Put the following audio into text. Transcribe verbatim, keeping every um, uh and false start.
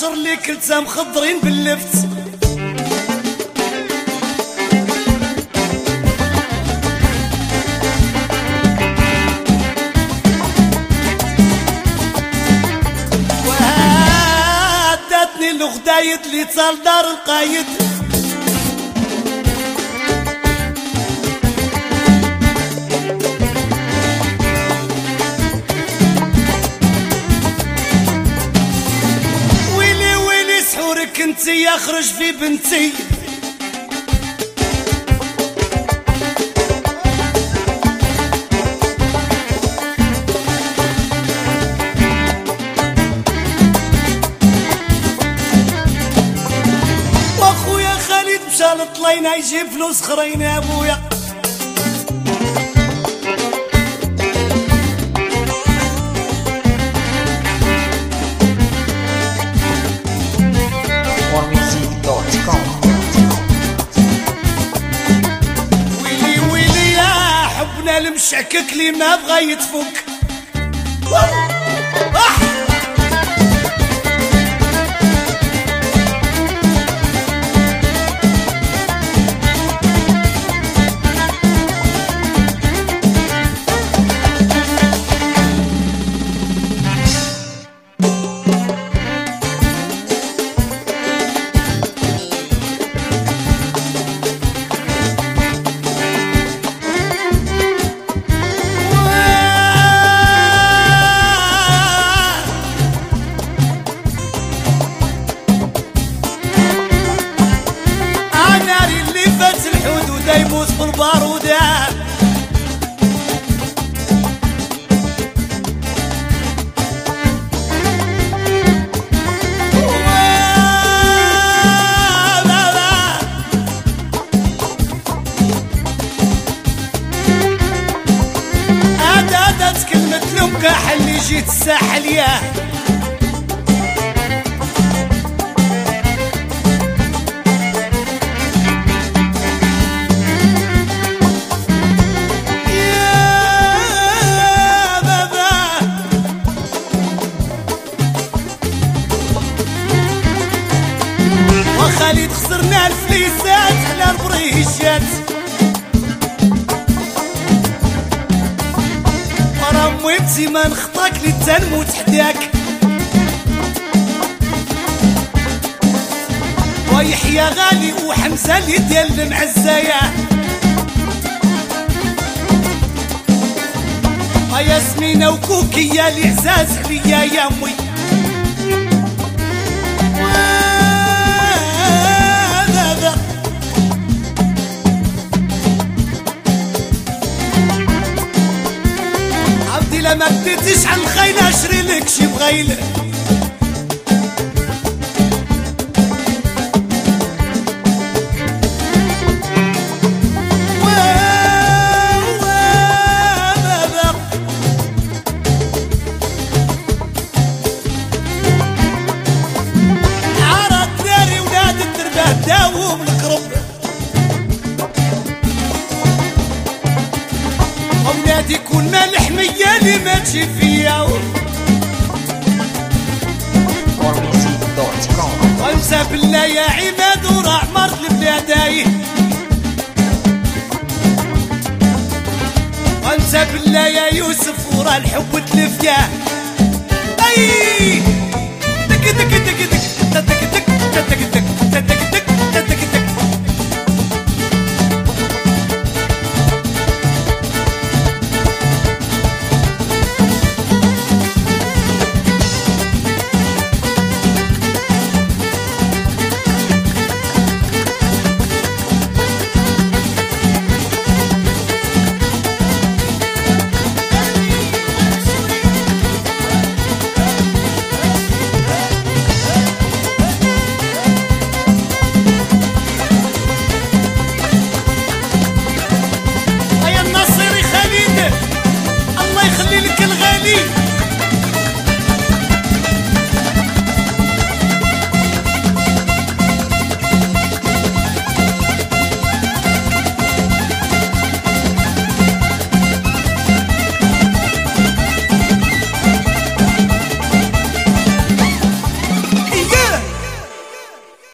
العشر اللي كلتها مخضرين باللفت. وهادتني الغدايد اللي تصال دار القايد. كنتي يخرج في بنتي واخويا خالد مشى لطلينا يجيب فلوس خرين يا ابويا. ويلي ويلي يا حبنا المشكك لي ما بغى يتفك. يموت بالبارودات عادت كلمة لمكاح اللي جيت الساحل ياه. خالد خسرنا الفليسات على البريشات ورا مويتي ما نخطاك لي تنموت حداك. ويحيى غالي وحمزه اللي ديال المعزايه ياسمينه وكوكيه اللي عزاز عليا يا امي. ما بديتش على الخيل اشري لك شي بغيله عرض داري ولاد الدربه داوم القرب. اولادي كون مالح ميا اللي ما تجي فيا وانسى بالله يا عماد ورا عمر البلاداي. وانسى بالله يا يوسف ورا الحب تلف ياه. اي دك دك دك